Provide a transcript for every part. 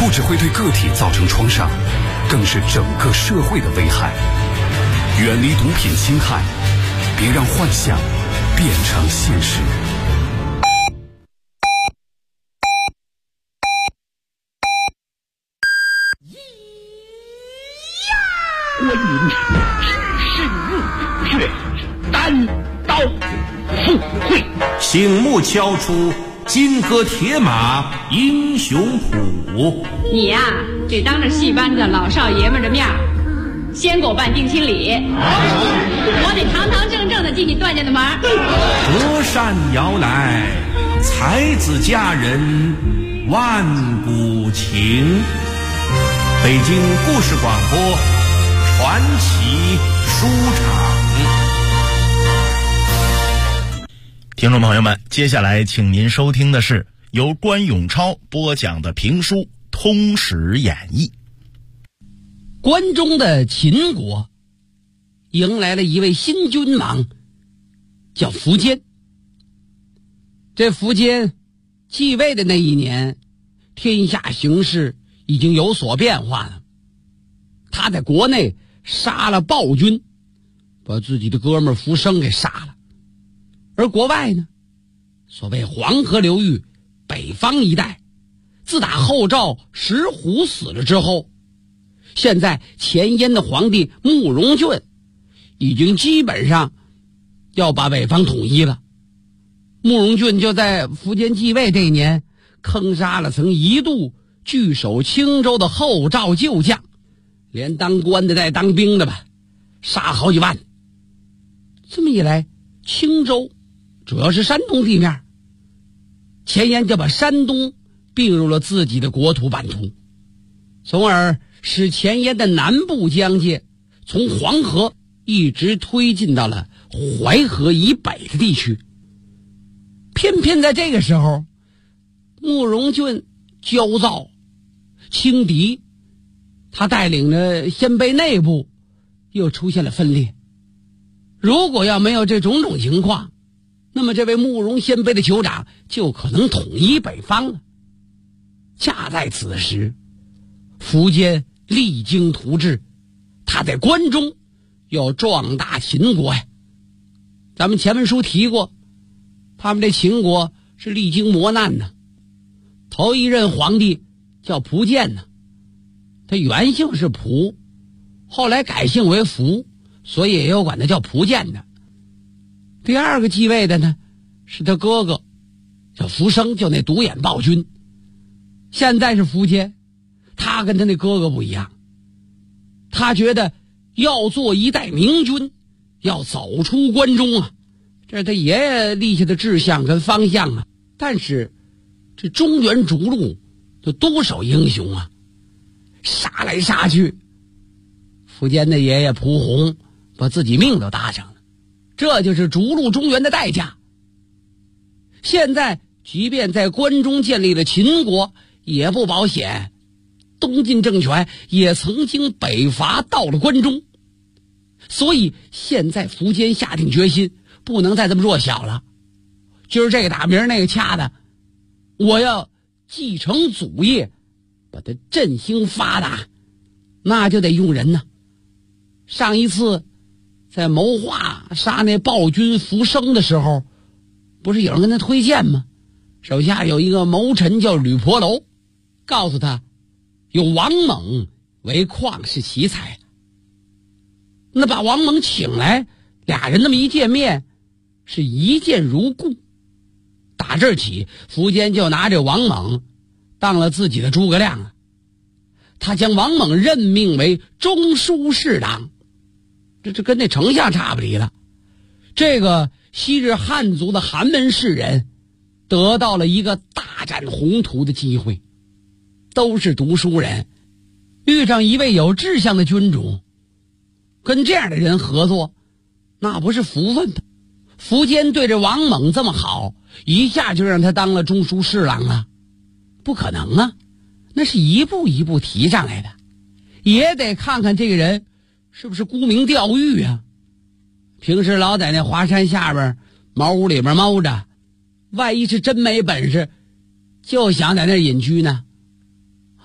不只会对个体造成创伤，更是整个社会的危害。远离毒品侵害，别让幻想变成现实。 观音只身入却单刀赴会， 醒目敲出金戈铁马英雄谱。 你呀，得当着戏班子老少爷们的面先给我办定亲礼，我得堂堂正正的进你段家的门。 隔山摇来，才子佳人万古情。北京故事广播传奇书场。 听众朋友们，接下来请您收听的是由关永超播讲的评书《通史演义》。 关中的秦国迎来了一位新君王，叫苻坚。这苻坚继位的那一年，天下形势已经有所变化了。他在国内杀了暴君，把自己的哥们苻生给杀了。而国外呢，所谓黄河流域北方一带，自打后赵石虎死了之后，现在前燕的皇帝慕容俊已经基本上要把北方统一了。慕容俊就在苻坚继位这一年，坑杀了曾一度据守青州的后赵旧将，连当官的带当兵的吧，杀好几万。这么一来，青州主要是山东地面，前燕就把山东并入了自己的国土版图，从而使前燕的南部疆界从黄河一直推进到了淮河以北的地区。偏偏在这个时候，慕容俊焦躁轻敌，他带领着鲜卑内部又出现了分裂。如果要没有这种种情况，那么这位慕容鲜卑的酋长就可能统一北方了。恰在此时，苻坚励精图治，他在关中要壮大秦国呀。咱们前文书提过，他们这秦国是历经磨难呢。头一任皇帝叫苻建呢，他原姓是苻，后来改姓为苻，所以也有管他叫苻建的。第二个继位的呢，是他哥哥叫苻生，就那独眼暴君。现在是苻坚，他跟他那哥哥不一样，他觉得要做一代明君，要走出关中啊，这是他爷爷立下的志向跟方向啊。但是这中原逐鹿有多少英雄啊，杀来杀去，苻坚的爷爷蒲洪把自己命都搭上了，这就是逐鹿中原的代价。现在即便在关中建立了秦国也不保险，东晋政权也曾经北伐到了关中，所以现在苻坚下定决心，不能再这么弱小了。今儿这个打明儿那个掐的，我要继承祖业，把它振兴发达，那就得用人呢。上一次在谋划杀那暴君苻生的时候，不是有人跟他推荐吗？手下有一个谋臣叫吕婆楼，告诉他有王猛为旷世奇才。那把王猛请来，俩人那么一见面，是一见如故。打这儿起，苻坚就拿这王猛当了自己的诸葛亮了。他将王猛任命为中书侍郎，这跟那丞相差不离了。这个昔日汉族的寒门士人得到了一个大展宏图的机会，都是读书人，遇上一位有志向的君主，跟这样的人合作，那不是福分吗？苻坚对着王猛这么好，一下就让他当了中书侍郎了？不可能啊，那是一步一步提上来的，也得看看这个人是不是沽名钓誉啊。平时老在那华山下边茅屋里边猫着，万一是真没本事，就想在那隐居呢。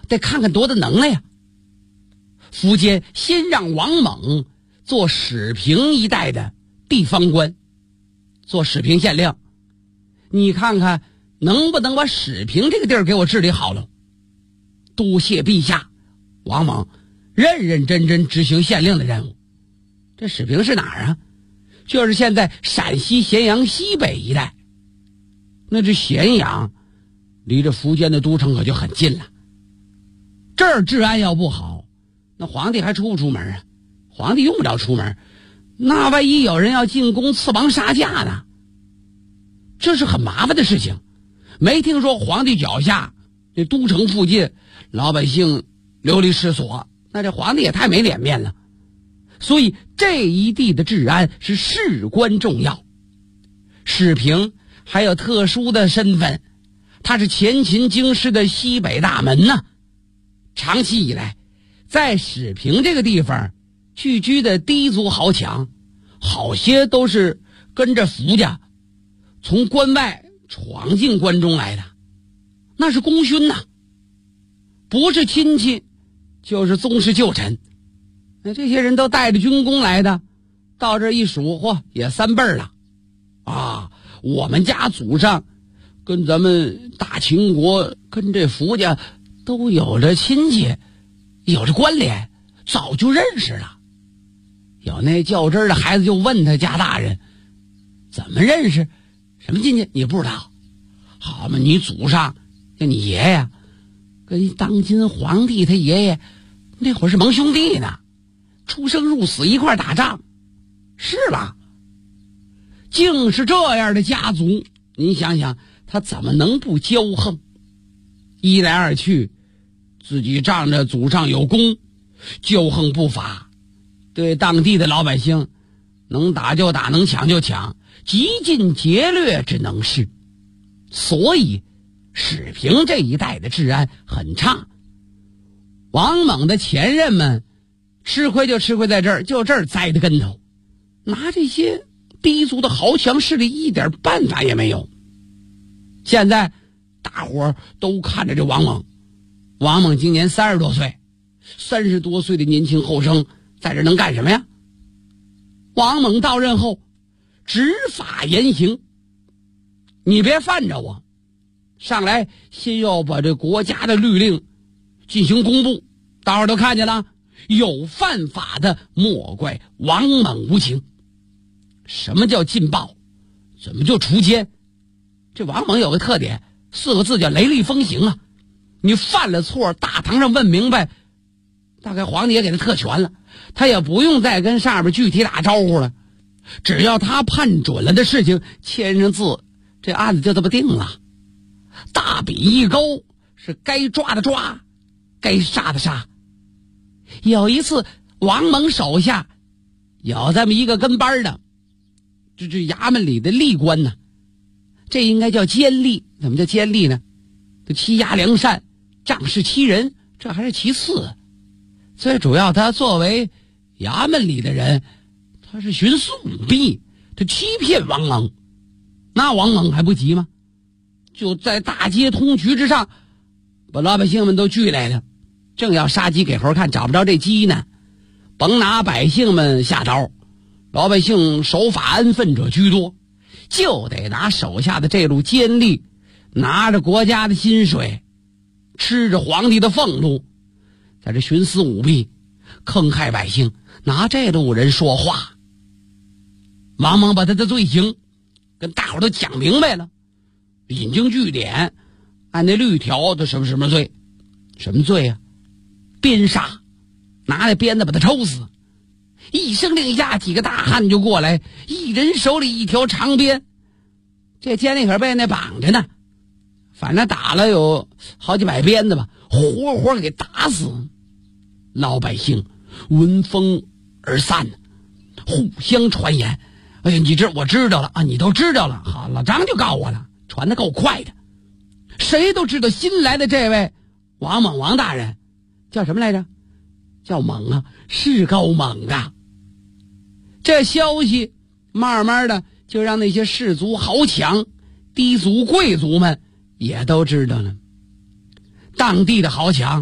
得看看多大能耐呀。苻坚先让王猛做始平一带的地方官，做始平县令，你看看能不能把始平这个地儿给我治理好了。多谢陛下。王猛认认真真执行县令的任务。这始平是哪儿啊？就是现在陕西咸阳西北一带。那这咸阳离这苻坚的都城可就很近了。这儿治安要不好，那皇帝还出不出门啊？皇帝用不着出门，那万一有人要进宫刺王杀驾呢？这是很麻烦的事情。没听说皇帝脚下这都城附近老百姓流离失所，那这皇帝也太没脸面了。所以这一地的治安是事关重要。始平还有特殊的身份，他是前秦京师的西北大门呢。长期以来，在始平这个地方聚居的氐族豪强，好些都是跟着苻家从关外闯进关中来的，那是功勋呐，不是亲戚就是宗室旧臣。那这些人都带着军功来的，到这一数，嚯，也3辈了啊！我们家祖上跟咱们大秦国跟这苻家都有着亲戚，有着关联，早就认识了。有那较真的孩子就问他家大人，怎么认识？什么亲戚？你不知道？好嘛，你祖上像你爷爷跟当今皇帝他爷爷那会儿是盟兄弟呢，出生入死一块打仗，是吧？竟是这样的家族，您想想他怎么能不骄横？一来二去，自己仗着祖上有功，骄横不法，对当地的老百姓能打就打，能抢就抢，极尽劫掠之能事。所以始平这一带的治安很差。王猛的前任们吃亏就吃亏在这儿，就这儿栽的跟头，拿这些氐族的豪强势力一点办法也没有。现在大伙儿都看着这王猛，王猛今年30多岁，30多岁的年轻后生在这能干什么呀？王猛到任后执法严刑，你别犯着我，上来先要把这国家的律令进行公布，大伙儿都看见了，有犯法的莫怪王猛无情。什么叫禁暴？怎么就除奸？这王猛有个特点，4个字叫雷厉风行啊！你犯了错，大堂上问明白，大概皇帝也给他特权了，他也不用再跟上边具体打招呼了，只要他判准了的事情签上字，这案子就这么定了。大笔一勾，是该抓的抓，该杀的杀。有一次王猛手下有这么一个跟班的，这衙门里的吏官呢，这应该叫监吏。怎么叫监吏呢？这欺压良善，仗势欺人，这还是其次。最主要他作为衙门里的人，他是徇私舞弊，他欺骗王猛。那王猛还不急吗？就在大街通衢之上把老百姓们都聚来了，正要杀鸡给猴看，找不着这鸡呢，甭拿百姓们下刀，老百姓守法安分者居多，就得拿手下的这路监吏，拿着国家的薪水，吃着皇帝的俸禄，在这徇私舞弊，坑害百姓，拿这路人说话。王猛把他的罪行跟大伙都讲明白了，引经据典，按那律条的什么什么罪，什么罪啊？鞭杀，拿那鞭子把他抽死。一声令下，几个大汉就过来，一人手里一条长鞭，这监吏可被那绑着呢，反正打了有好几百鞭子吧，活活给打死。老百姓闻风而散，互相传言，哎呀，我知道了啊，你都知道了，好，老张就告我了，传得够快的。谁都知道新来的这位王猛王大人叫什么来着？叫猛啊，是够猛啊。这消息慢慢的就让那些士族豪强、氐族贵族们也都知道了。当地的豪强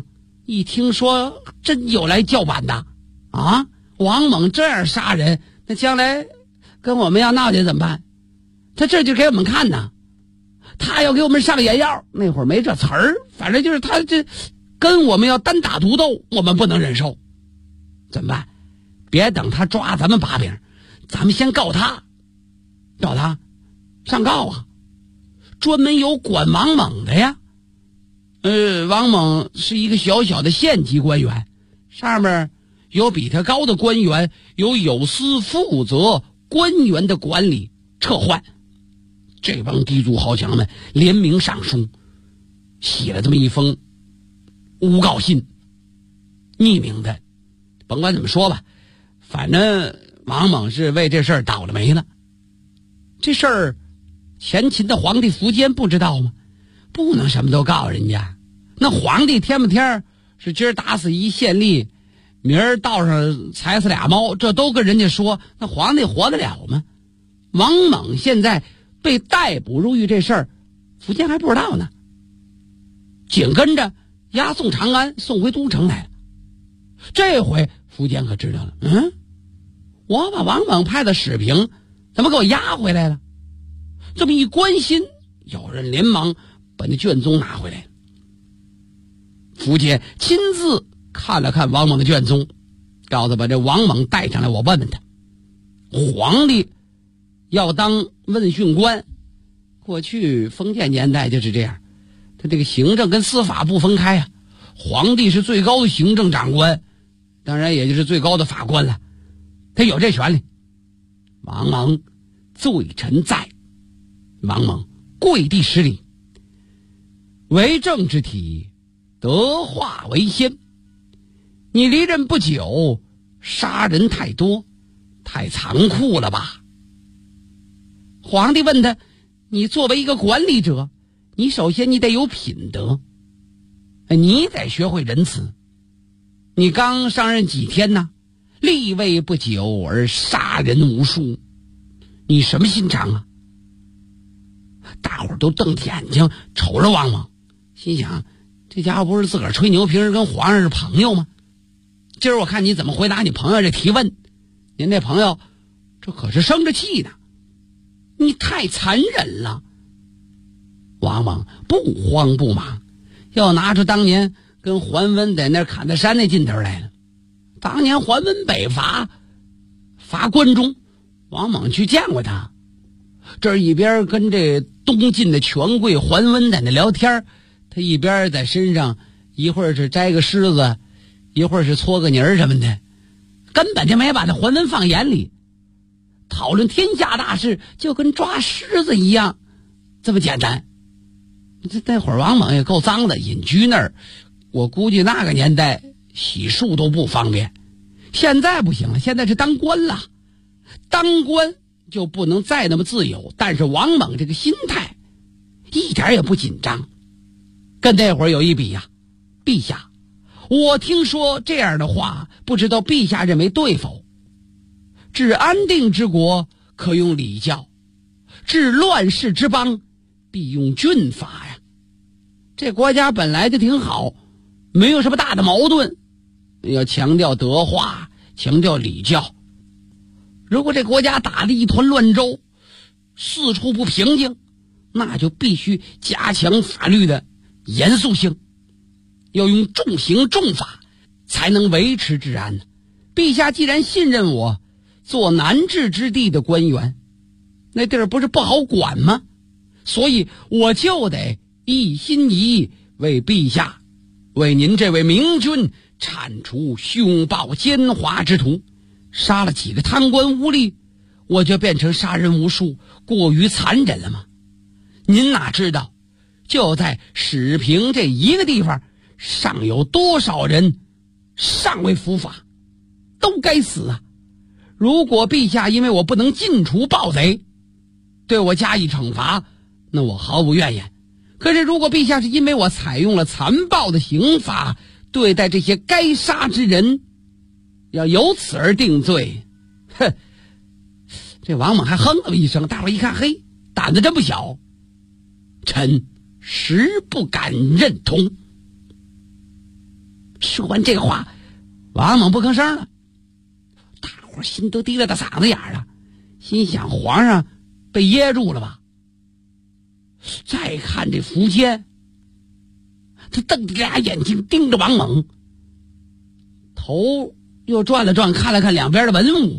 一听说真有来叫板的啊，王猛这样杀人，那将来跟我们要闹去怎么办？他这就给我们看呐，他要给我们上眼药，那会儿没这词儿，反正就是他这跟我们要单打独斗，我们不能忍受。怎么办？别等他抓咱们把柄，咱们先告他，告他上告啊！专门有管王猛的呀。王猛是一个小小的县级官员，上面有比他高的官员，有司负责官员的管理撤换。这帮地主豪强们联名上书，写了这么一封诬告信，匿名的，甭管怎么说吧，反正王猛是为这事儿倒了霉了。这事儿前秦的皇帝苻坚不知道吗？不能什么都告人家，那皇帝天不天是今儿打死一县吏，明儿道上踩死俩猫，这都跟人家说，那皇帝活得了吗？王猛现在被逮捕入狱这事儿，苻坚还不知道呢。紧跟着押送长安，送回都城来了。这回苻坚可知道了，我把王猛派的史平怎么给我押回来了？这么一关心，有人连忙把那卷宗拿回来了。苻坚亲自看了看王猛的卷宗，告诉把这王猛带上来，我问问他。皇帝要当问讯官，过去封建年代就是这样，他这个行政跟司法不分开啊。皇帝是最高的行政长官，当然也就是最高的法官了，他有这权利。王猛罪臣在，王猛跪地施礼，为政之体，德化为先。你离任不久，杀人太多，太残酷了吧？皇帝问他，你作为一个管理者，你首先你得有品德，你得学会仁慈。你刚上任几天呢，立位不久而杀人无数，你什么心肠啊？大伙儿都瞪着眼睛瞅着王猛，心想这家伙不是自个儿吹牛，平时跟皇上是朋友吗？今儿我看你怎么回答你朋友这提问。您这朋友这可是生着气呢，你太残忍了。王猛不慌不忙，要拿出当年跟桓温在那砍大山那劲头来了。当年桓温北伐关中，王猛去见过他，这一边跟这东晋的权贵桓温在那聊天，他一边在身上一会儿是摘个虱子，一会儿是搓个泥儿什么的，根本就没把那桓温放眼里。讨论天下大事就跟抓虱子一样，这么简单。那会儿王猛也够脏的，隐居那儿，我估计那个年代洗漱都不方便。现在不行了，现在是当官了，当官就不能再那么自由。但是王猛这个心态一点也不紧张，跟那会儿有一比呀。陛下，我听说这样的话，不知道陛下认为对否？治安定之国可用礼教，治乱世之邦必用军法呀。这国家本来就挺好，没有什么大的矛盾，要强调德化，强调礼教。如果这国家打得一团乱粥，四处不平静，那就必须加强法律的严肃性，要用重刑重法才能维持治安。陛下既然信任我做难治之地的官员，那地儿不是不好管吗？所以我就得一心一意为陛下，为您这位明君铲除凶暴奸猾之徒。杀了几个贪官污吏，我就变成杀人无数，过于残忍了吗？您哪知道，就在史平这一个地方，尚有多少人尚未伏法，都该死啊！如果陛下因为我不能尽除暴贼，对我加以惩罚，那我毫无怨言。可是如果陛下是因为我采用了残暴的刑罚对待这些该杀之人，要由此而定罪，哼！这王猛还哼了一声，大伙一看，嘿，胆子真不小，臣实不敢认同。 说完这话，王猛不吭声了。大伙心都提了到嗓子眼了，心想皇上被噎住了吧。再看这苻坚，他瞪着俩眼睛盯着王猛，头又转了转，看了看两边的文武。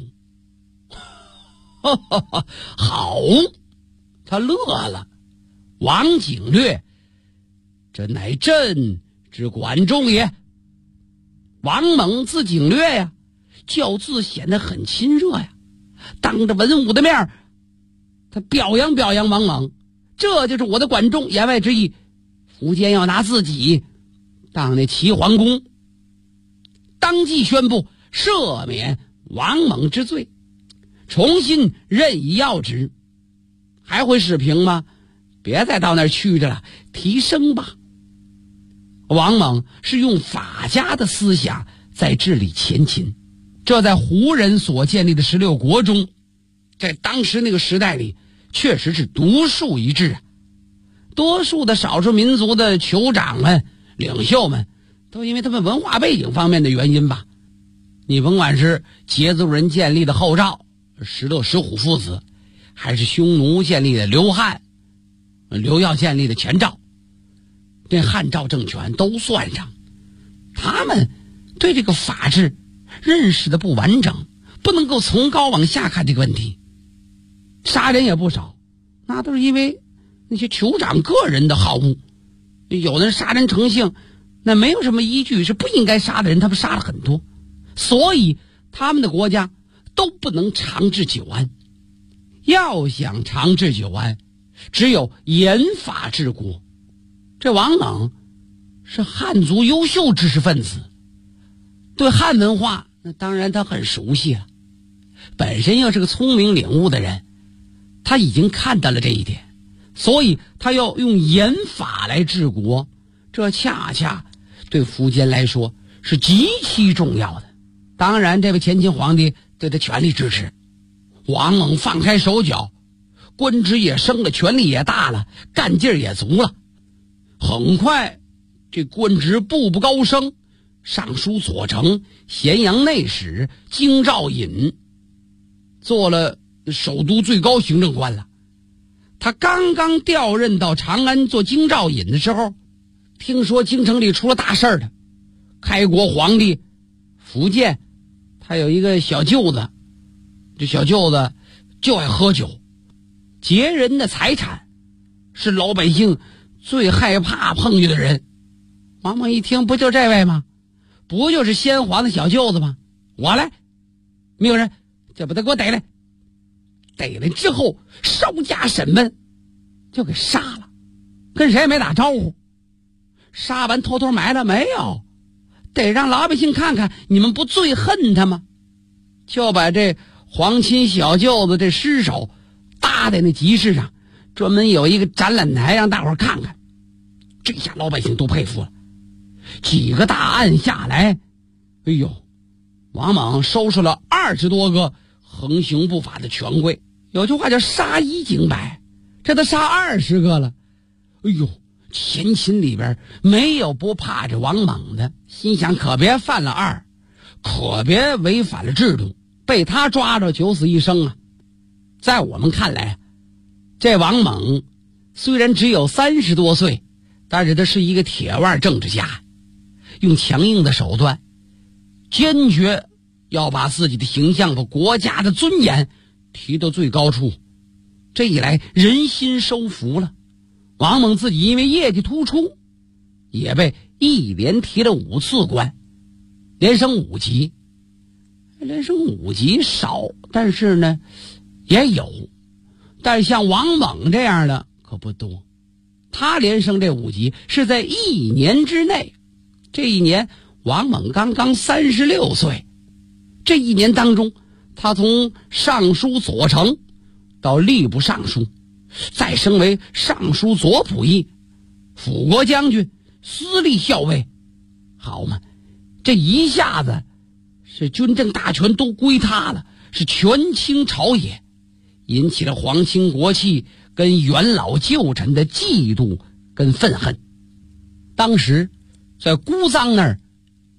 好，他乐了。王景略，这乃朕之管仲也。王猛字景略呀，叫字显得很亲热呀。当着文武的面，他表扬表扬王猛，这就是我的管仲。言外之意，苻坚要拿自己当那齐桓公。当即宣布赦免王猛之罪，重新任以要职。还会使平吗？别再到那儿去着了，提升吧。王猛是用法家的思想在治理前秦，这在胡人所建立的16国中，在当时那个时代里确实是独树一帜啊。多数的少数民族的酋长们、领袖们，都因为他们文化背景方面的原因吧。你甭管是羯族人建立的后赵、石勒、石虎父子，还是匈奴建立的刘汉、刘耀建立的前赵，这汉赵政权都算上，他们对这个法治认识的不完整，不能够从高往下看这个问题。杀人也不少，那都是因为那些酋长个人的好恶。有的人杀人成性，那没有什么依据，是不应该杀的人他们杀了很多，所以他们的国家都不能长治久安。要想长治久安，只有严法治国。这王猛是汉族优秀知识分子，对汉文化那当然他很熟悉了，本身又是个聪明领悟的人，他已经看到了这一点，所以他要用严法来治国，这恰恰对苻坚来说是极其重要的。当然这位前秦皇帝对他全力支持。王猛放开手脚，官职也升了，权力也大了，干劲儿也足了。很快这官职步步高升，尚书左丞、咸阳内史、京兆尹，做了首都最高行政官了。他刚刚调任到长安做京兆尹的时候，听说京城里出了大事儿了。开国皇帝苻坚他有一个小舅子，这小舅子就爱喝酒，劫人的财产，是老百姓最害怕碰见的人。王猛一听，不就这位吗？不就是先皇的小舅子吗？我来，没有人，就把他给我逮来。逮来之后稍加审问，就给杀了，跟谁也没打招呼。杀完偷偷埋了没有？得让老百姓看看你们不最恨他吗？就把这皇亲小舅子这尸首搭在那集市上，专门有一个展览台让大伙看看。这下老百姓都佩服了。几个大案下来，哎呦，王猛收拾了20多个横行不法的权贵。有句话叫杀一儆百，这都杀20个了。哎呦，前秦里边没有不怕这王猛的，心想可别犯了二，可别违反了制度，被他抓着九死一生啊。在我们看来，这王猛虽然只有30多岁，但是他是一个铁腕政治家，用强硬的手段坚决要把自己的形象和国家的尊严提到最高处。这一来人心收服了，王猛自己因为业绩突出，也被一连提了5次官，连升5级。连升5级少，但是呢也有，但是像王猛这样的可不多。他连升这5级是在1年之内。这一年王猛刚刚36岁，这一年当中，他从尚书左丞到吏部尚书，再升为尚书左仆射、辅国将军、司隶校尉。好嘛，这一下子是军政大权都归他了，是权倾朝野，引起了皇亲国戚跟元老旧臣的嫉妒跟愤恨。当时在姑臧那儿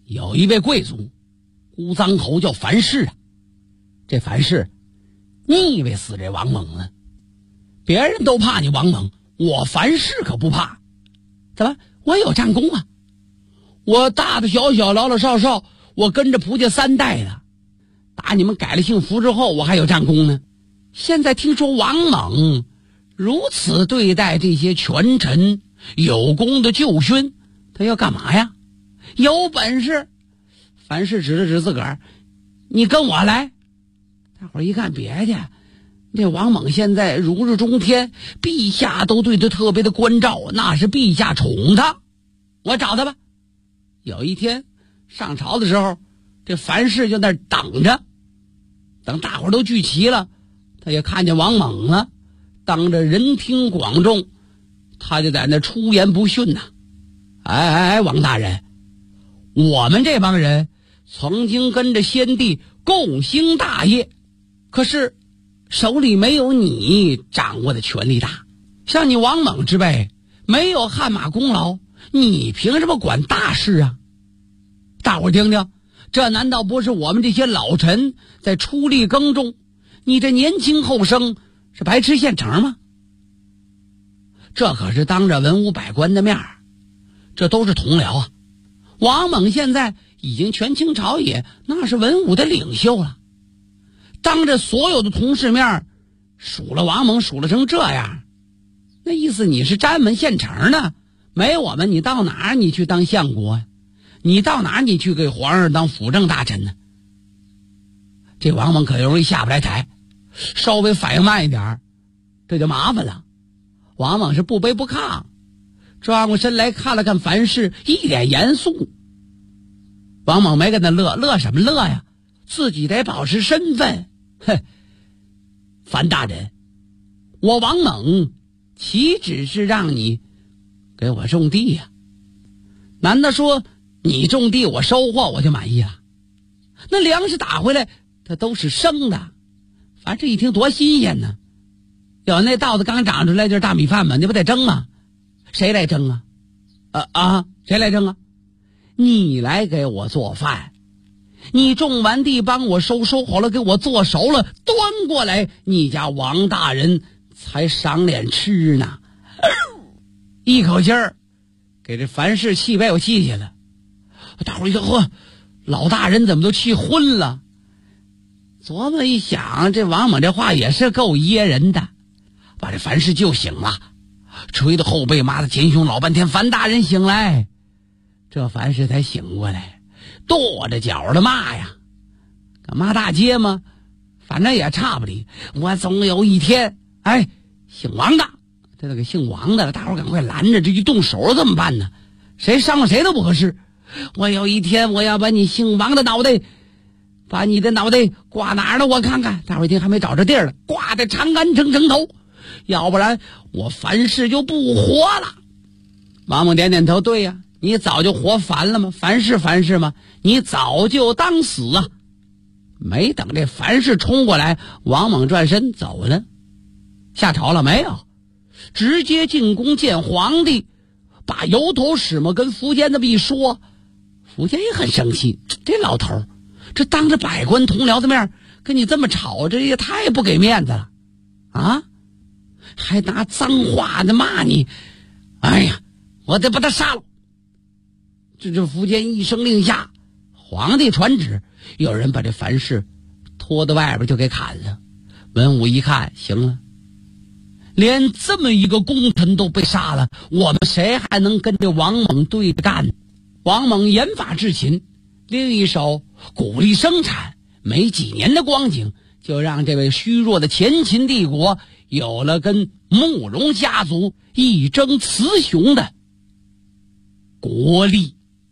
有一位贵族，孤臧侯叫樊氏啊。这樊氏腻歪死这王猛了。别人都怕你王猛，我樊氏可不怕。怎么？我有战功啊！我大大小小老老少少，我跟着蒲家3代了。打你们改了姓符之后，我还有战功呢。现在听说王猛如此对待这些权臣有功的旧勋，他要干嘛呀？有本事！樊氏指了指自个儿，你跟我来。大伙儿一看，别介，这王猛现在如日中天，陛下都对他特别的关照，那是陛下宠他。我找他吧。有一天上朝的时候，这樊氏就在那等着，等大伙儿都聚齐了，他也看见王猛了，当着人听广众，他就在那出言不逊呐。哎，王大人，我们这帮人曾经跟着先帝共兴大业，可是手里没有你掌握的权力大。像你王猛之辈，没有汗马功劳，你凭什么管大事啊？大伙儿听听，这难道不是我们这些老臣在出力耕种？你这年轻后生是白吃现成吗？这可是当着文武百官的面儿，这都是同僚啊。王猛现在已经权倾朝野，那是文武的领袖了。当着所有的同事面数了王猛，数了成这样，那意思你是詹门现成的，没我们你到哪儿你去当相国呀？你到哪儿你去给皇上当辅政大臣呢？这王猛可容易下不来台，稍微反应慢一点这就麻烦了。王猛是不卑不亢，转过身来看了看樊氏，一脸严肃。王猛没跟他乐，乐什么乐呀？自己得保持身份。哼，樊大人，我王猛岂止是让你给我种地呀？难道说你种地我收获我就满意了？那粮食打回来它都是生的，反正一听多新鲜呢。有那稻子刚长出来就是大米饭嘛，你不得蒸吗？谁来蒸啊？谁来蒸啊？你来给我做饭，你种完地帮我收好了给我做熟了，端过来你家王大人才赏脸吃呢。一口气儿给这樊氏气被我气下了。大伙儿一看，嚯，老大人怎么都气昏了？琢磨一想，这王猛这话也是够噎人的，把这樊氏救醒了，捶的后背，妈的前胸老半天，樊大人醒来。这樊氏才醒过来，跺着脚的骂呀，干骂大街吗？反正也差不离。我总有一天，姓王的，这个姓王的，大伙赶快拦着，这一动手怎么办呢？谁伤了谁都不合适。我有一天我要把你姓王的脑袋，把你的脑袋挂哪儿了？我看看。大伙一听还没找着地儿了，挂在长安城城头，要不然我樊氏就不活了。王猛点点头，对呀，你早就活烦了吗？樊氏吗？你早就当死啊！没等这樊氏冲过来，王猛转身走了。下朝了没有？直接进宫见皇帝，把油头使么跟苻坚这么一说，苻坚也很生气。这老头这当着百官同僚的面跟你这么吵，这也太不给面子了啊！还拿脏话的骂你，哎呀，我得把他杀了。这苻坚一声令下，皇帝传旨，有人把这樊氏拖到外边就给砍了。文武一看，行了，连这么一个功臣都被杀了，我们谁还能跟这王猛对着干？王猛严法治秦，另一手鼓励生产，没几年的光景，就让这位虚弱的前秦帝国有了跟慕容家族一争雌雄的国力。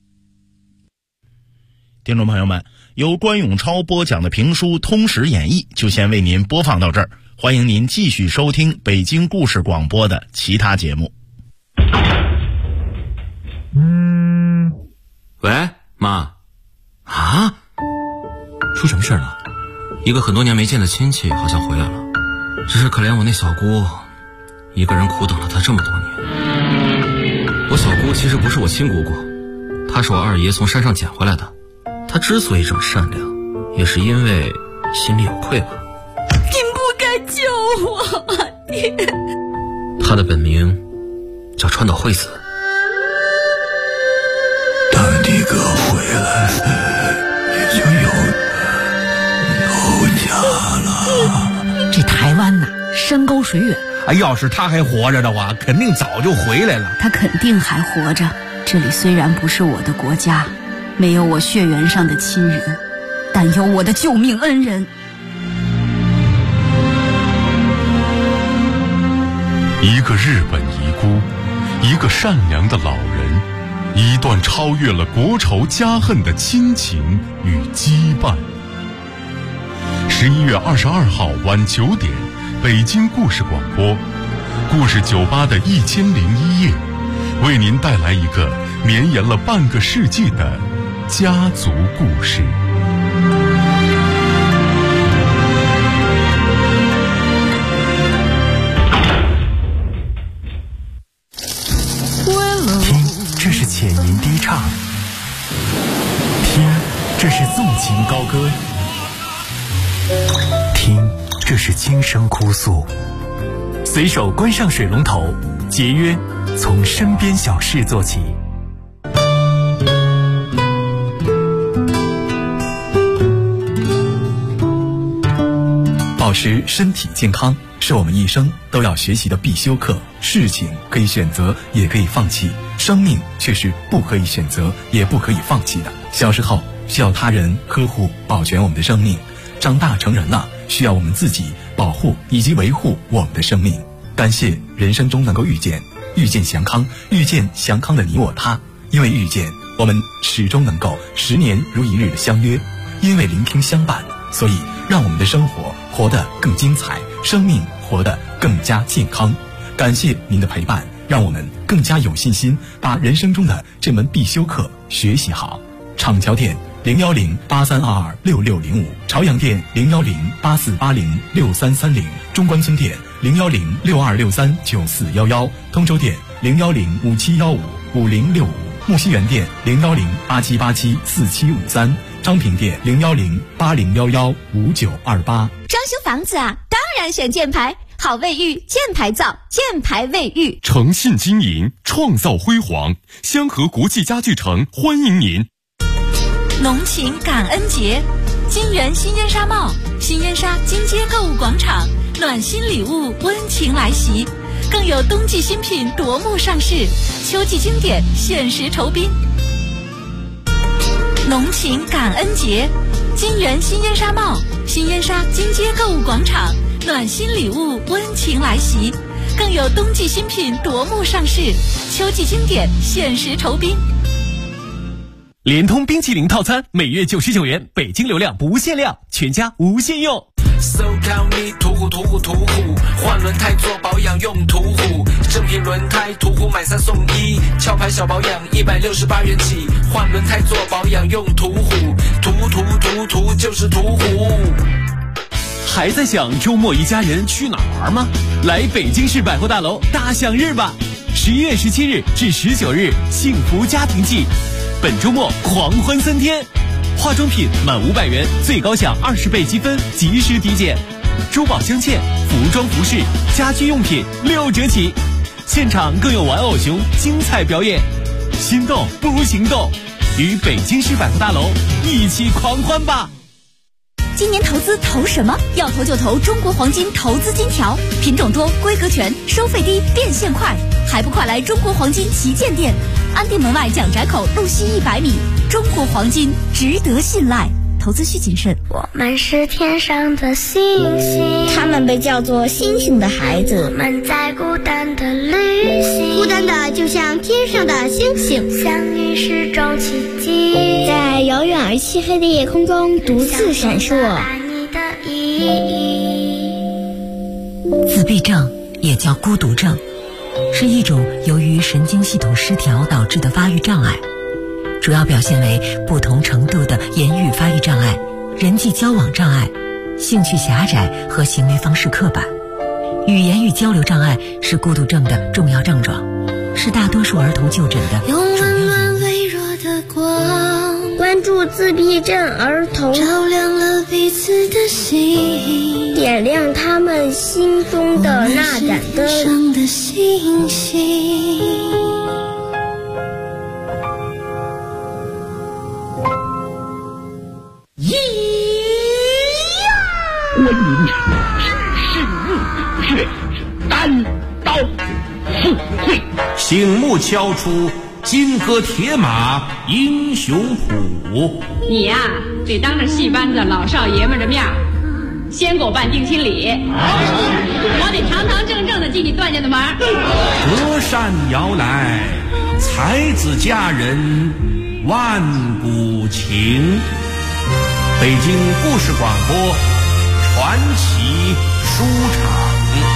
听众朋友们，由关永超播讲的评书《通史演义》就先为您播放到这儿，欢迎您继续收听北京故事广播的其他节目。 喂，妈。啊？出什么事了？一个很多年没见的亲戚好像回来了，只是可怜我那小姑一个人苦等了他这么多年。我小姑其实不是我亲姑姑，她他是我二爷从山上捡回来的。他之所以这么善良，也是因为心里有愧吧。 您不该救我，爹。 他的本名叫川岛惠子。 大地哥回来，也就有家了。 这台湾呐，山高水远。 要是他还活着的话，肯定早就回来了。 他肯定还活着。这里虽然不是我的国家，没有我血缘上的亲人，但有我的救命恩人。 一个日本遗孤，一个善良的老人，一段超越了国仇家恨的亲情与羁绊。11月22号晚9点，北京故事广播，故事酒吧的1001夜，为您带来一个绵延了半个世纪的家族故事。 听，这是浅吟低唱；听，这是纵情高歌；听，这是轻声哭诉。随手关上水龙头，节约从身边小事做起。 保持身体健康是我们一生都要学习的必修课。事情可以选择，也可以放弃，生命却是不可以选择，也不可以放弃的。小时候需要他人呵护保全我们的生命，长大成人了，需要我们自己保护以及维护我们的生命。感谢人生中能够遇见祥康，遇见祥康的你我他。因为遇见，我们始终能够10年如一日的相约；因为聆听相伴，所以让我们的生活活得更精彩，生命活得更加健康。感谢您的陪伴，让我们更加有信心把人生中的这门必修课学习好。厂桥店01083226605，朝阳店01084806330，中关村店01062639411，通州店01057155065，木樨园店01087874753，昌平店01080115928。 装修房子啊，当然选箭牌，好卫浴，箭牌造，箭牌卫浴。 诚信经营，创造辉煌，香河国际家具城欢迎您。 浓情感恩节，金源新烟纱帽，新烟纱金街购物广场，暖心礼物温情来袭，更有冬季新品夺目上市，秋季经典限时酬宾。浓情感恩节，金源新烟纱帽，新烟纱金街购物广场，暖心礼物温情来袭，更有冬季新品夺目上市，秋季经典限时酬宾。 联通冰淇淋套餐每月99元，北京流量不限量，全家无限用。 So count me 途虎，换轮胎做保养用途虎，正品轮胎途虎买3送1，壳牌小保养168元起，换轮胎做保养用途虎，途就是途虎。 还在想周末一家人去哪儿玩吗？来北京市百货大楼大享日吧！11月17日至19日，幸福家庭季。本周末狂欢3天，化妆品满500元最高享20倍积分，及时抵减；珠宝镶嵌、服装服饰、家居用品6折起。现场更有玩偶熊精彩表演，心动不行动，与北京市百货大楼一起狂欢吧！ 今年投资投什么？要投就投中国黄金投资金条，品种多，规格全，收费低，变现快，还不快来中国黄金旗舰店？安定门外蒋宅口路西100米，中国黄金值得信赖，投资需谨慎。 我们是天上的星星， 他们被叫做星星的孩子。 我们在孤单的旅行， 孤单的就像天上的星星， 相遇是种奇迹， 在遥远而漆黑的夜空中独自闪烁。 自闭症也叫孤独症，是一种由于神经系统失调导致的发育障碍，主要表现为不同程度的言语发育障碍、人际交往障碍、兴趣狭窄和行为方式刻板。语言与交流障碍是孤独症的重要症状，是大多数儿童就诊的主要原因。 助自闭症儿童， 照亮了彼此的心， 点亮他们心中的那盏灯。 世上的星星。 观音只是入血，单刀赴会， 醒目敲出金戈铁马英雄谱。 你呀，得当着戏班子老少爷们的面先给我办定亲礼，我得堂堂正正的进你段家的门。 隔山遥来，才子佳人万古情。北京故事广播传奇书场。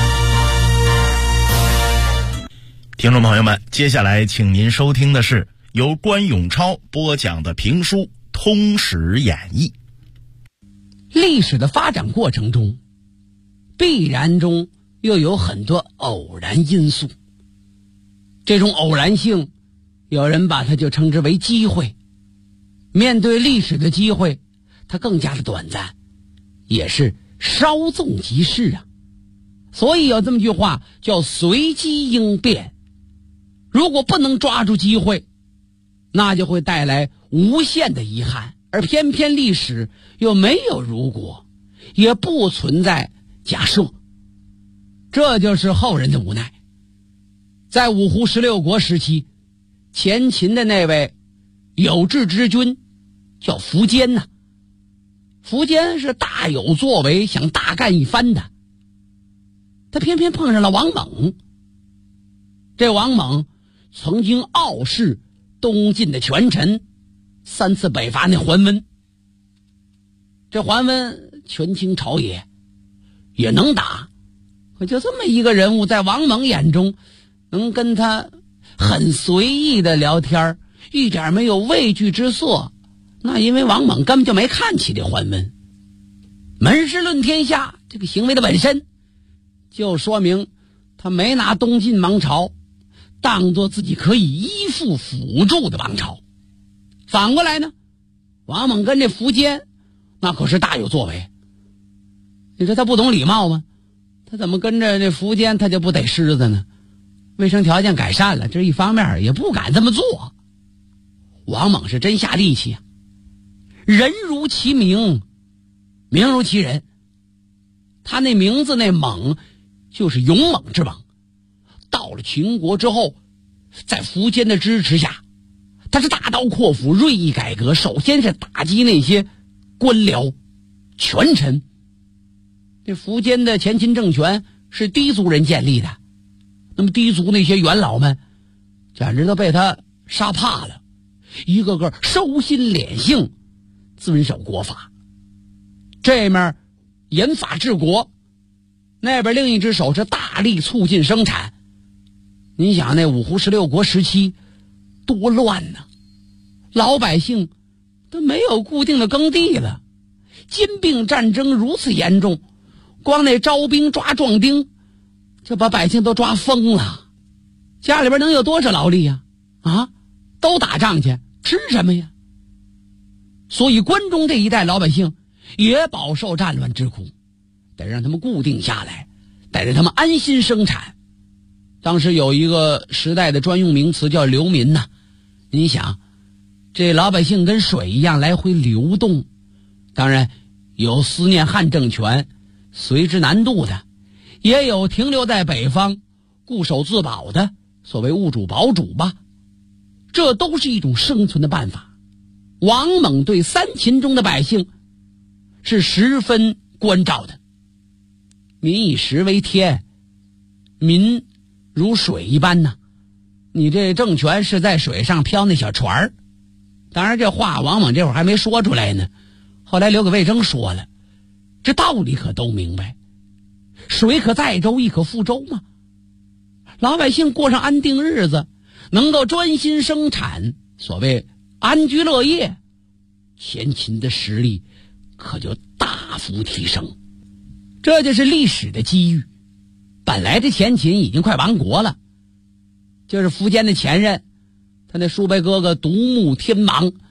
听众朋友们，接下来请您收听的是由关永超播讲的评书《通史演义》。 历史的发展过程中，必然中又有很多偶然因素。这种偶然性，有人把它就称之为机会。面对历史的机会，它更加的短暂，也是稍纵即逝啊。所以有这么句话叫随机应变。如果不能抓住机会，那就会带来无限的遗憾。而偏偏历史又没有如果，也不存在假设，这就是后人的无奈。在五胡16国时期，前秦的那位有志之君叫苻坚呐。苻坚是大有作为，想大干一番的，他偏偏碰上了王猛。这王猛曾经傲视东晋的权臣，3次北伐那桓温。这桓温权倾朝野，也能打，可就这么一个人物，在王猛眼中能跟他很随意的聊天，一点没有畏惧之色，那因为王猛根本就没看起这桓温。门师论天下这个行为的本身，就说明他没拿东晋王朝当作自己可以依附辅助的王朝。反过来呢，王猛跟这苻坚那可是大有作为。你说他不懂礼貌吗？他怎么跟着这苻坚他就不得狮子呢？卫生条件改善了，这一方面也不敢这么做。王猛是真下力气啊，人如其名，名如其人。他那名字那猛就是勇猛之猛。到了秦国之后，在苻坚的支持下，他是大刀阔斧，锐意改革。首先是打击那些官僚权臣。这苻坚的前秦政权是氐族人建立的，那么氐族那些元老们简直都被他杀怕了，一个个收心敛性，遵守国法。这面严法治国，那边另一只手是大力促进生产。你想那五胡16国时期多乱呢，老百姓都没有固定的耕地了，兼并战争如此严重，光那招兵抓壮丁就把百姓都抓疯了。家里边能有多少劳力呀？都打仗去，吃什么呀？所以关中这一带老百姓也饱受战乱之苦，得让他们固定下来，得让他们安心生产。当时有一个时代的专用名词叫流民呐。你想，这老百姓跟水一样来回流动，当然有思念汉政权随之南渡的，也有停留在北方固守自保的，所谓物主保主吧。这都是一种生存的办法。王猛对3秦中的百姓是十分关照的。民以食为天，民如水一般呢。你这政权是在水上漂那小船儿。当然这话王猛这会儿还没说出来呢，后来留给魏征说了。这道理可都明白，水可载舟，亦可覆舟嘛。老百姓过上安定日子，能够专心生产，所谓安居乐业，前秦的实力可就大幅提升。这就是历史的机遇。本来这前秦已经快亡国了，就是苻坚的前任，他那叔伯哥哥独木天王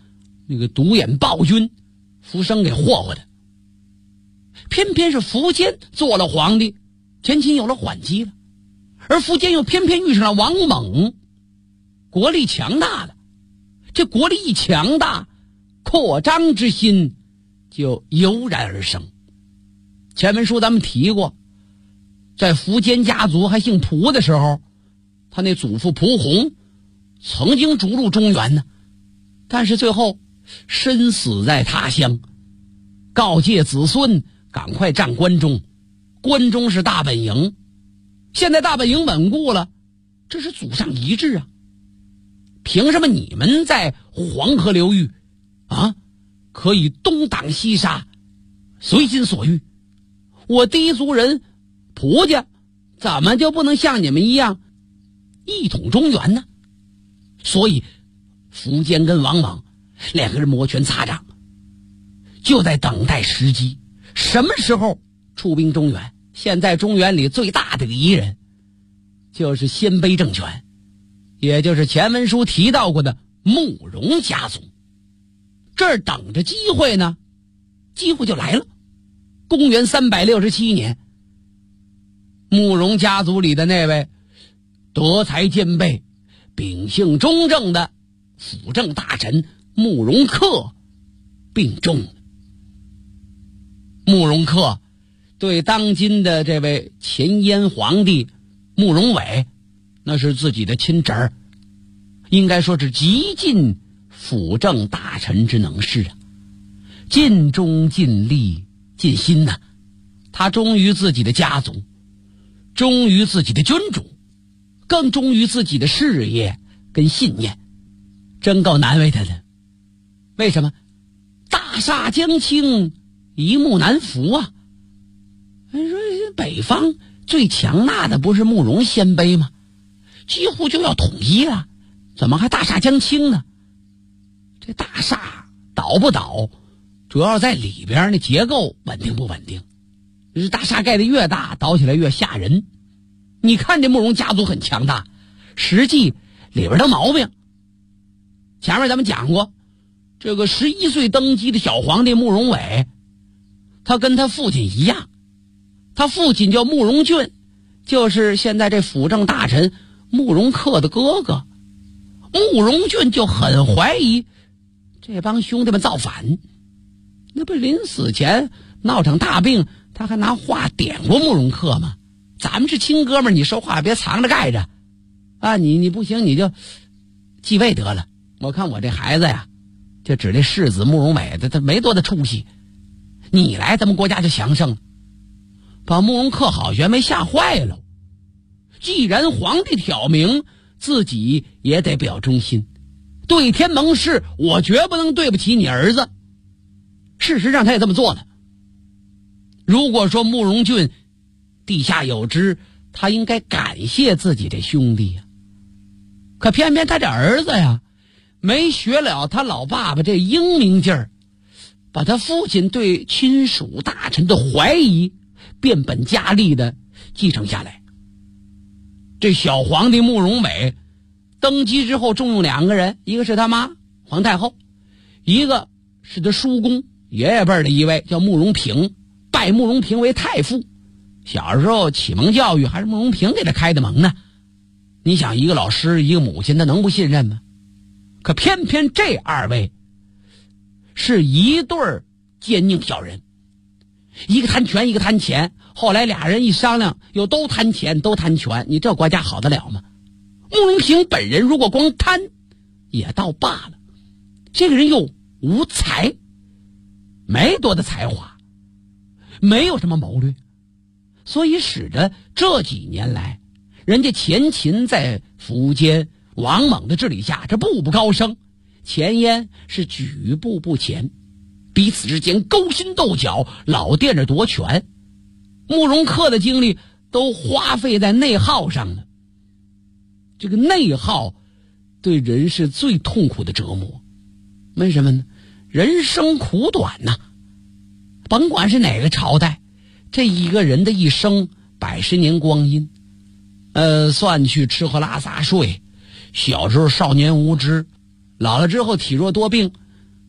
那个独眼暴君福生给霍霍的。偏偏是苻坚做了皇帝，前秦有了缓机了，而苻坚又偏偏遇上了王猛，国力强大了。这国力一强大，扩张之心就油然而生。前文书咱们提过，在苻坚家族还姓蒲的时候，他那祖父蒲洪曾经逐鹿中原呢，但是最后身死在他乡，告诫子孙赶快占关中，关中是大本营。现在大本营稳固了，这是祖上遗志啊！凭什么你们在黄河流域啊可以东挡西杀，随心所欲？我氐族人蒲家怎么就不能像你们一样一统中原呢？所以苻坚跟王莽两个人摩拳擦掌，就在等待时机，什么时候出兵中原。现在中原里最大的敌人就是鲜卑政权，也就是前文书提到过的慕容家族。这儿等着机会呢，机会就来了。公元367年，慕容家族里的那位德才兼备、秉性中正的辅政大臣慕容恪病重了。慕容恪对当今的这位前燕皇帝慕容伟，那是自己的亲侄儿，应该说是极尽辅政大臣之能事啊，尽忠尽力尽心呐。他忠于自己的家族，忠于自己的君主，更忠于自己的事业跟信念，真够难为他的。为什么？大厦将倾，一木难扶啊！你说北方最强大的不是慕容鲜卑吗？几乎就要统一了，怎么还大厦将倾呢？这大厦倒不倒，主要在里边那结构稳定不稳定。这大厦盖得越大，倒起来越吓人。你看这慕容家族很强大，实际里边的毛病。前面咱们讲过，这个11岁登基的小皇帝慕容伟，他跟他父亲一样，他父亲叫慕容俊，就是现在这辅政大臣慕容恪的哥哥。慕容俊就很怀疑这帮兄弟们造反，那不是临死前闹场大病，他还拿话点过慕容恪吗？咱们是亲哥们儿，你说话别藏着盖着啊！你不行你就继位得了。我看我这孩子呀，就指这世子慕容伟，他没多大出息，你来咱们国家就强盛了，把慕容恪好悬没吓坏了。既然皇帝挑明，自己也得表忠心，对天盟誓，我绝不能对不起你儿子。事实上他也这么做了。如果说慕容俊地下有知，他应该感谢自己这兄弟呀。可偏偏他这儿子呀，没学了他老爸爸这英明劲儿，把他父亲对亲属大臣的怀疑变本加厉的继承下来。这小皇帝慕容伟登基之后重用2个人，一个是他妈皇太后，一个是他叔公爷爷辈的一位叫慕容平，拜慕容平为太傅。小时候启蒙教育还是慕容平给他开的蒙呢。你想一个老师一个母亲，他能不信任吗？可偏偏这2位是一对奸佞小人，一个贪权一个贪钱，后来俩人一商量又都贪钱都贪权，你这国家好得了吗？慕容平本人如果光贪也倒罢了，这个人又无才，没多大才华，没有什么谋略，所以使得这几年来人家前秦在苻坚王猛的治理下，这步步高升，前燕是举步不前，彼此之间勾心斗角，老惦着夺权。慕容恪的精力都花费在内耗上了。这个内耗对人是最痛苦的折磨。为什么呢？人生苦短呐，甭管是哪个朝代，这一个人的一生100年光阴，算去吃喝拉撒睡，小时候少年无知，老了之后体弱多病，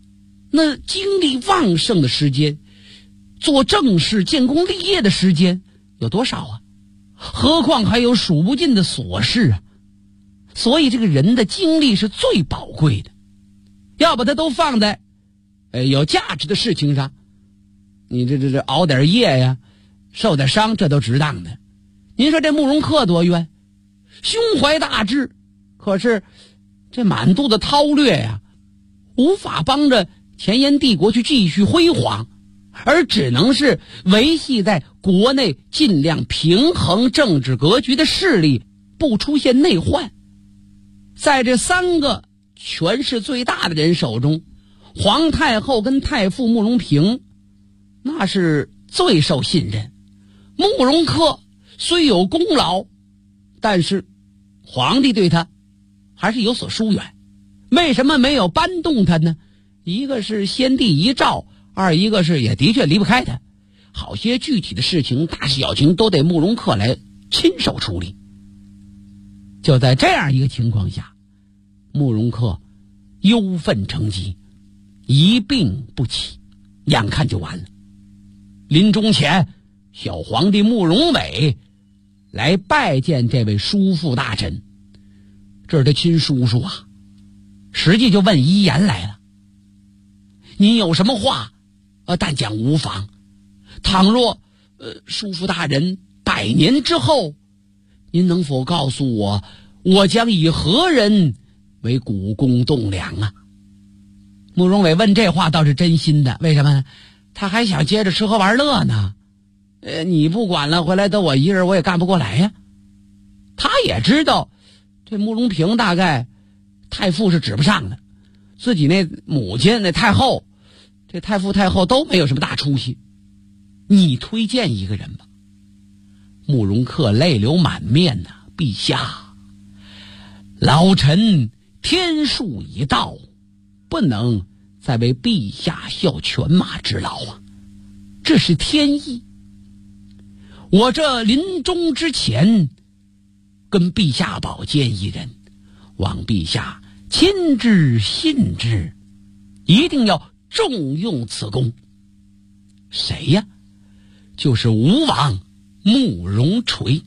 那精力旺盛的时间，做正事建功立业的时间有多少啊？何况还有数不尽的琐事啊！所以这个人的精力是最宝贵的，要把它都放在有价值的事情上。你这熬点夜呀，受点伤，这都值当的。您说这慕容恪多冤，胸怀大志，可是这满肚子韬略呀，无法帮着前燕帝国去继续辉煌，而只能是维系在国内尽量平衡政治格局的势力，不出现内患。在这3个权势最大的人手中，皇太后跟太傅慕容平那是最受信任。慕容恪虽有功劳，但是皇帝对他还是有所疏远。为什么没有搬动他呢？一个是先帝遗诏，二一个是也的确离不开他，好些具体的事情大事小情都得慕容恪来亲手处理。就在这样一个情况下，慕容恪忧愤成疾，一病不起，眼看就完了。临终前，小皇帝慕容伟来拜见这位叔父大臣，这是他亲叔叔啊，实际就问遗言来了。您有什么话但讲无妨，倘若叔父大人100年之后，您能否告诉我，我将以何人为股肱栋梁啊？慕容伟问这话倒是真心的，为什么呢？他还想接着吃喝玩乐呢。你不管了，回来都我一人，我也干不过来呀。他也知道这慕容平大概太傅是指不上的，自己那母亲那太后，这太傅太后都没有什么大出息，你推荐一个人吧。慕容恪泪流满面呐，陛下，老臣天数已到，不能再为陛下效犬马之劳啊，这是天意。我这临终之前跟陛下保荐一人，望陛下亲之信之，一定要重用此功。谁呀？就是吴王慕容垂。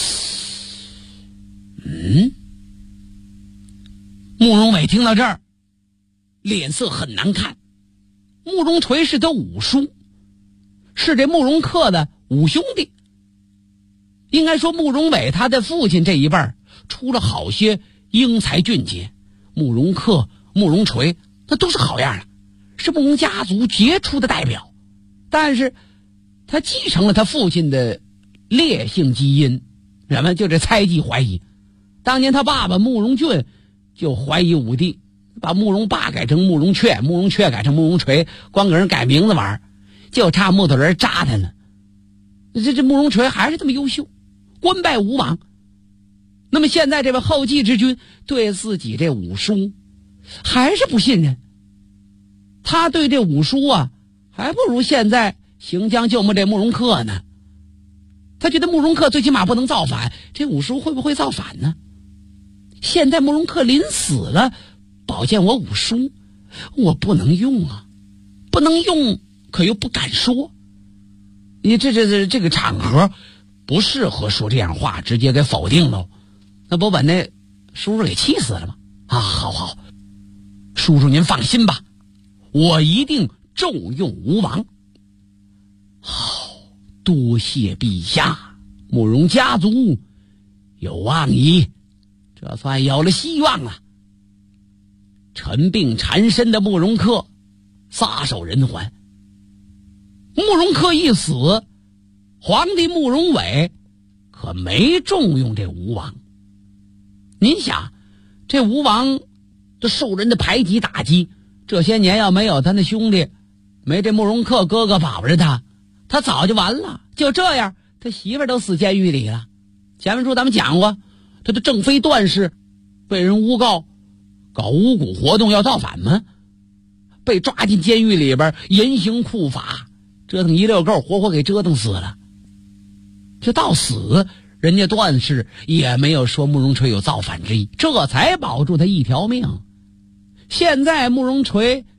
慕容伟听到这儿脸色很难看。慕容垂是他五叔，是这慕容恪的五兄弟。应该说慕容伟他的父亲这一辈出了好些英才俊杰，慕容恪、慕容垂那都是好样的，是慕容家族杰出的代表。但是他继承了他父亲的烈性基因，人们就这猜忌怀疑。当年他爸爸慕容俊就怀疑武帝，把慕容霸改成慕容阙，慕容阙改成慕容垂，光给人改名字玩，就差木头人扎他了。这慕容垂还是这么优秀，官拜吴王。那么现在这位后继之君对自己这五叔还是不信任，他对这五叔还不如现在行将就木这慕容恪呢。他觉得慕容恪最起码不能造反，这五叔会不会造反呢？现在慕容恪临死了，保荐我五叔，我不能用啊，不能用，可又不敢说。你这个场合不适合说这样话，直接给否定了，那不把那叔叔给气死了吗？好，叔叔您放心吧，我一定重用吴王。好，多谢陛下，慕容家族有望矣，这算有了希望了。沉病缠身的慕容恪撒手人寰。慕容恪一死，皇帝慕容伟可没重用这吴王。您想，这吴王这受人的排挤打击，这些年要没有他那兄弟，没这慕容恪哥哥保着他，他早就完了。就这样，他媳妇儿都死监狱里了。前面说咱们讲过，他的正妃段氏被人诬告搞巫蛊活动要造反吗？被抓进监狱里边严刑酷法，折腾一溜够，活活给折腾死了。这到死，人家段氏也没有说慕容垂有造反之意，这才保住他一条命。现在慕容垂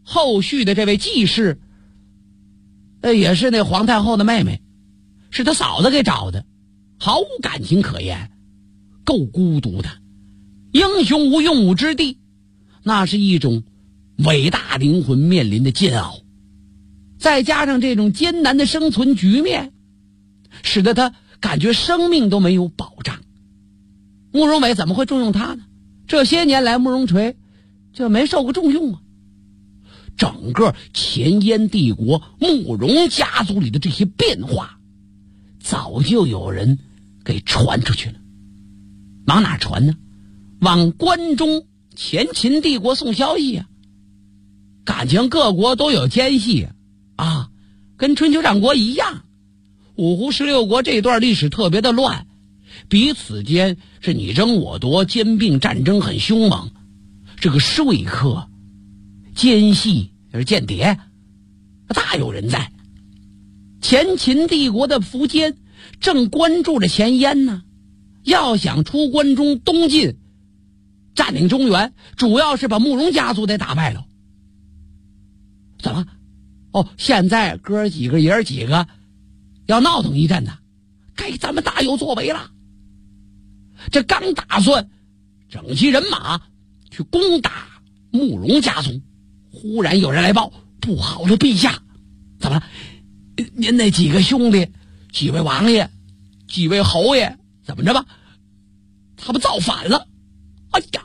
后续的这位季氏，也是那皇太后的妹妹，是他嫂子给找的，毫无感情可言，够孤独的。英雄无用武之地，那是一种伟大灵魂面临的煎熬。再加上这种艰难的生存局面，使得他感觉生命都没有保障。慕容伟怎么会重用他呢？这些年来，慕容垂这没受过重用啊。整个前燕帝国慕容家族里的这些变化，早就有人给传出去了。往哪传呢？往关中前秦帝国送消息啊！感情各国都有奸细啊，跟春秋战国一样。五胡16国这段历史特别的乱，彼此间是你争我夺，兼并战争很凶猛。这个说客、奸细、间谍大有人在。前秦帝国的苻坚正关注着前燕呢，要想出关中东进，占领中原，主要是把慕容家族得打败了。怎么？现在哥几个爷儿几个要闹腾一阵呢，该咱们大有作为了。这刚打算整齐人马去攻打慕容家族，忽然有人来报：不好了，陛下！怎么了？您那几个兄弟，几位王爷，几位侯爷，怎么着吧？他们造反了！哎呀，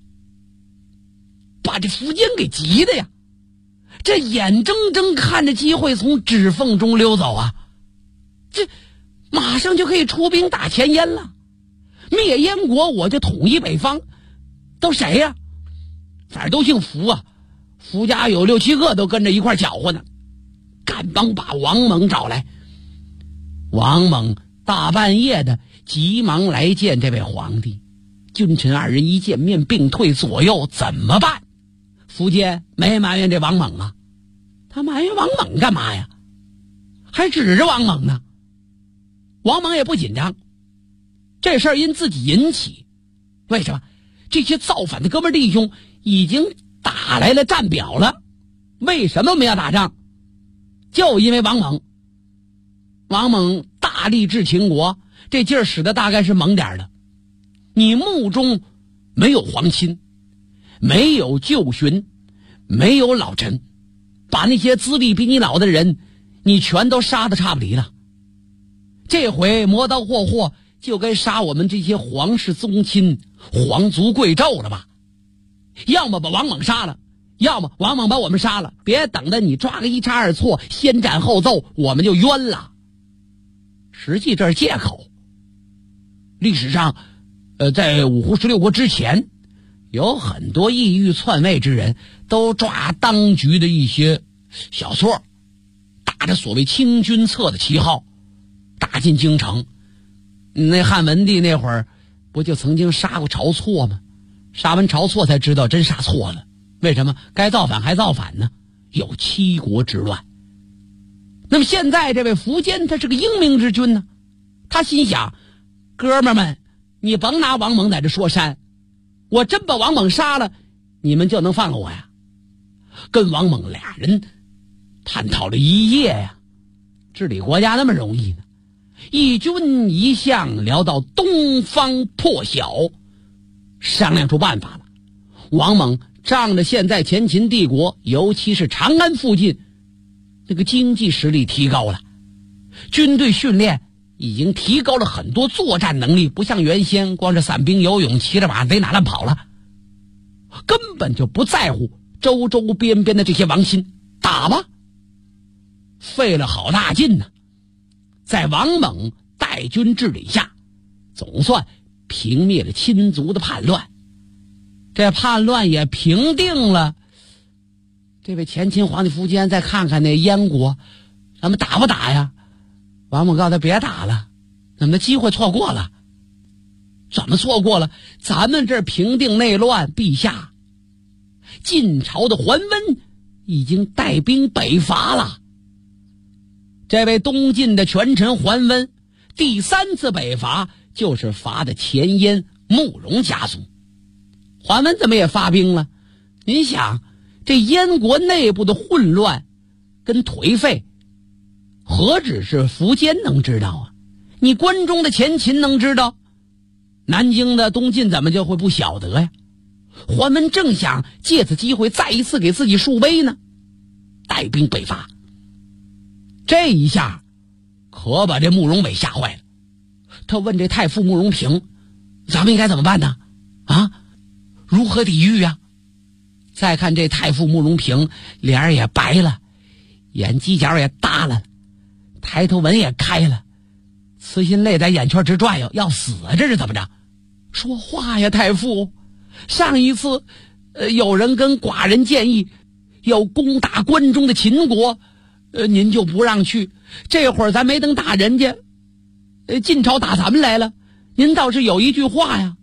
把这苻坚给急的呀！这眼睁睁看着机会从指缝中溜走啊！这马上就可以出兵打前燕了，灭燕国，我就统一北方。都谁呀？反正都姓苻啊，苻家有6、7个都跟着一块搅和呢。赶忙把王猛找来。王猛大半夜的急忙来见这位皇帝。君臣二人一见面并退左右，怎么办？苻坚没埋怨这王猛啊，他埋怨王猛干嘛呀？还指着王猛呢。王猛也不紧张，这事儿因自己引起。为什么？这些造反的哥们弟兄已经打来了战表了。为什么我们要打仗？就因为王猛。王猛大力治秦国，这劲儿使得大概是猛点的。你墓中没有皇亲，没有旧勋，没有老臣，把那些资历比你老的人你全都杀得差不离了。这回磨刀霍霍就该杀我们这些皇室宗亲、皇族贵胄了吧？要么把王猛杀了，要么王猛把我们杀了，别等着你抓个一差二错，先斩后奏，我们就冤了。实际这是借口。历史上在五胡16国之前，有很多意欲篡位之人都抓当局的一些小错，打着所谓清君侧的旗号打进京城。那汉文帝那会儿不就曾经杀过晁错吗？杀完晁错才知道真杀错了。为什么？该造反还造反呢？有7国之乱。那么现在这位苻坚他是个英明之君呢，他心想，哥们儿们，你甭拿王猛在这说山，我真把王猛杀了，你们就能放了我呀？跟王猛俩人探讨了一夜呀，治理国家那么容易呢？一君一相聊到东方破晓，商量出办法了。王猛仗着现在前秦帝国，尤其是长安附近那个经济实力提高了，军队训练已经提高了很多作战能力，不像原先光是散兵游勇，骑着马逮哪乱跑了，根本就不在乎周周边边的这些王亲，打吧。费了好大劲呢，在王猛带军治理下，总算平灭了亲族的叛乱。这叛乱也平定了，这位前秦皇帝苻坚再看看那燕国，咱们打不打呀？王猛告诉他别打了，咱们的机会错过了。怎么错过了？咱们这平定内乱，陛下，晋朝的桓温已经带兵北伐了。这位东晋的权臣桓温第3次北伐就是伐的前燕慕容家族。桓温怎么也发兵了？您想， 这燕国内部的混乱跟颓废，何止是苻坚能知道啊？你关中的前秦能知道，南京的东晋怎么就会不晓得呀？桓温正想借此机会再一次给自己树碑呢，带兵北伐。这一下可把这慕容伟吓坏了，他问这太傅慕容平，咱们应该怎么办呢？啊，如何抵御啊？再看这太傅慕容平，脸也白了，眼犄角也耷了，抬头纹也开了，慈心泪在眼圈直转悠，要死啊！这是怎么着？说话呀，太傅！上一次，有人跟寡人建议要攻打关中的秦国，您就不让去。这会儿咱没等打人家，晋朝打咱们来了，您倒是有一句话呀。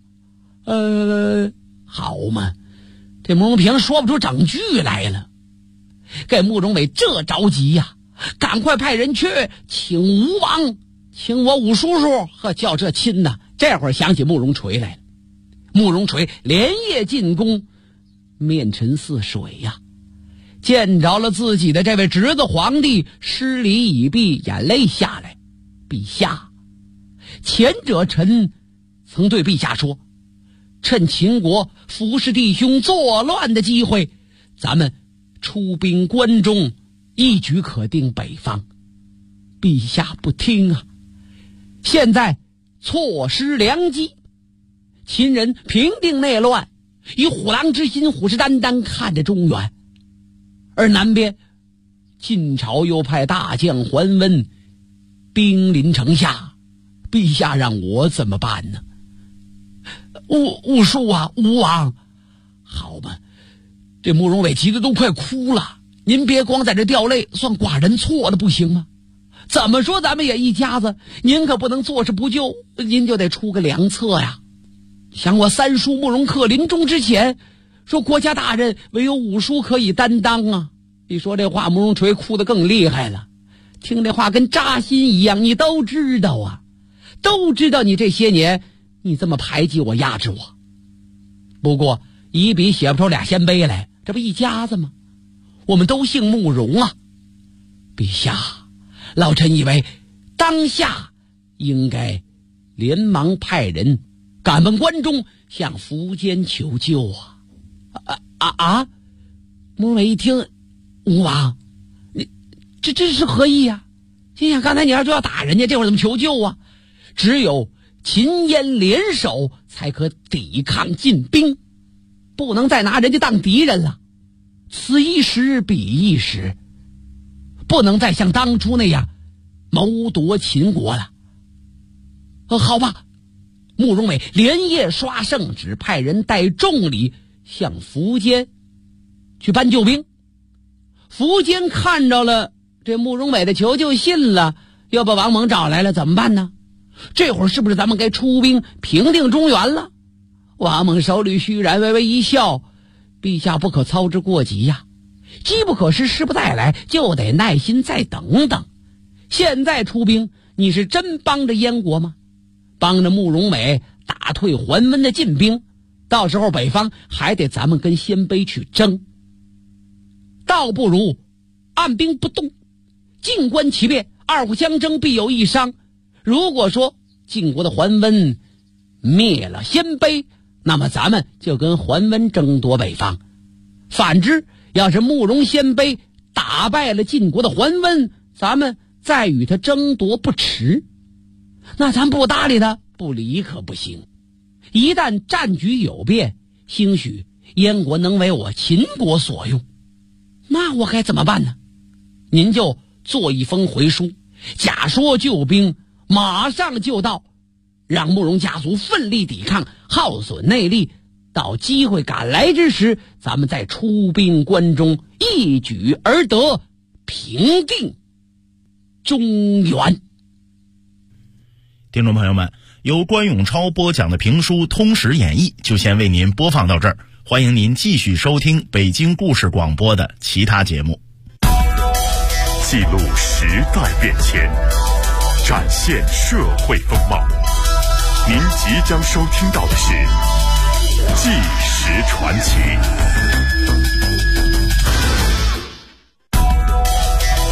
好嘛，这慕容平说不出整句来了，给慕容伟这着急呀，赶快派人去请吴王，请我武叔叔和叫这亲呐。这会儿想起慕容垂来了，慕容垂连夜进宫，面沉似水呀，见着了自己的这位侄子皇帝，施礼已毕，眼泪下来。陛下，前者臣曾对陛下说，趁秦国服侍弟兄作乱的机会，咱们出兵关中，一举可定北方。陛下不听啊，现在错失良机，秦人平定内乱，以虎狼之心虎视眈眈看着中原，而南边晋朝又派大将桓温兵临城下，陛下让我怎么办呢？武叔啊，吴王，好吧，这慕容伟急得都快哭了。您别光在这掉泪，算寡人错了不行吗？怎么说咱们也一家子，您可不能坐视不救，您就得出个良策呀。想我三叔慕容恪临终之前说，国家大任唯有武叔可以担当啊。一说这话，慕容垂哭得更厉害了，听这话跟扎心一样。你都知道啊，都知道你这些年你这么排挤我压制我，不过一笔写不出俩鲜卑来，这不一家子吗？我们都姓慕容啊。陛下，老臣以为当下应该连忙派人赶奔关中，向苻坚求救啊！慕容伟一听，吴王，你这是何意啊？心想刚才你要说要打人家，这会儿怎么求救啊？只有秦燕联手才可抵抗晋兵，不能再拿人家当敌人了。此一时彼一时，不能再像当初那样谋夺秦国了。好吧，慕容伟连夜刷圣旨，派人带重礼向苻坚去搬救兵。苻坚看着了这慕容伟的求救信了，又把王猛找来了，怎么办呢？这会儿是不是咱们该出兵平定中原了？王猛手里虚然，微微一笑，陛下不可操之过急呀，机不可失，失不再来，就得耐心再等等。现在出兵，你是真帮着燕国吗？帮着慕容伟打退桓温的晋兵，到时候北方还得咱们跟鲜卑去争，倒不如按兵不动，静观其变，二虎相争必有一伤。如果说晋国的桓温灭了鲜卑，那么咱们就跟桓温争夺北方。反之，要是慕容鲜卑打败了晋国的桓温，咱们再与他争夺不迟。那咱不搭理他，不理可不行。一旦战局有变，兴许燕国能为我秦国所用，那我该怎么办呢？您就做一封回书，假说救兵马上就到，让慕容家族奋力抵抗，耗损内力，到机会赶来之时，咱们再出兵关中，一举而得，平定中原。 听众朋友们，由关永超播讲的评书《通史演义》就先为您播放到这儿，欢迎您继续收听北京故事广播的其他节目。 记录时代变迁，展现社会风貌。您即将收听到的是《纪实传奇》。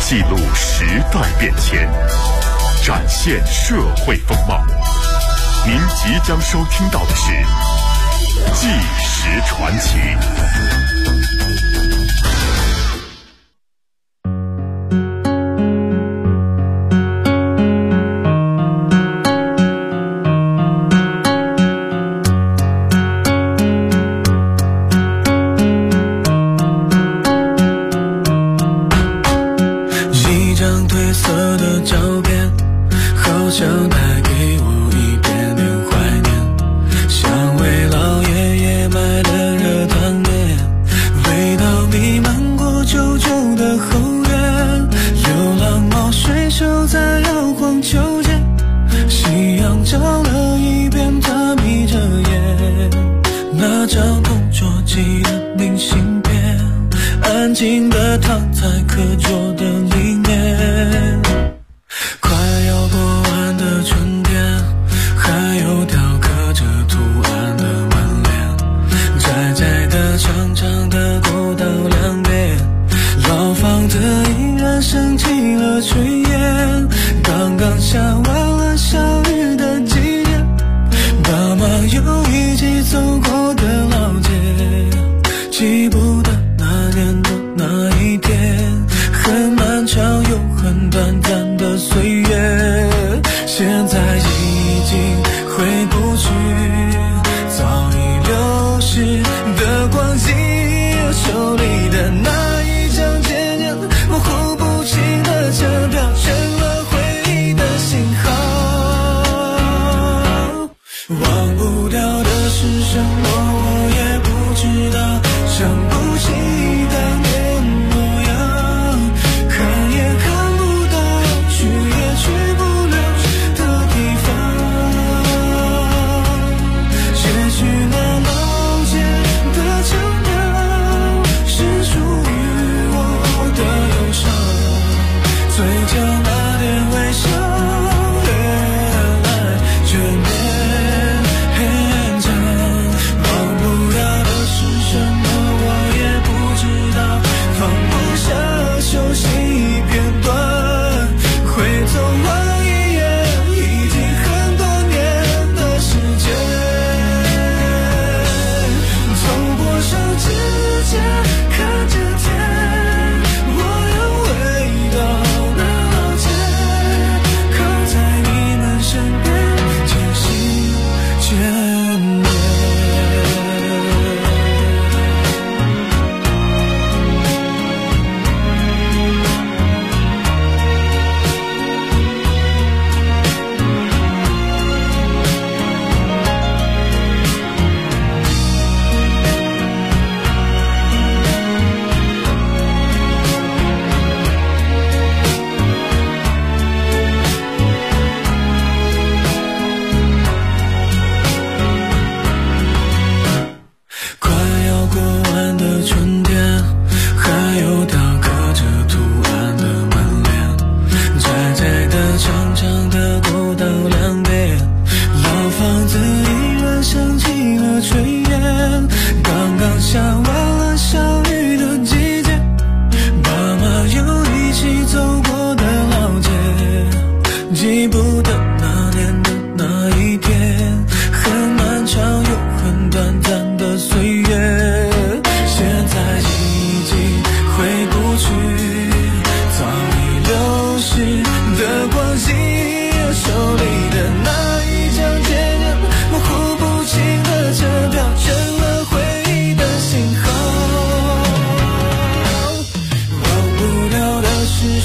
记录时代变迁，展现社会风貌。您即将收听到的是《纪实传奇》。 升起了炊烟，刚刚下完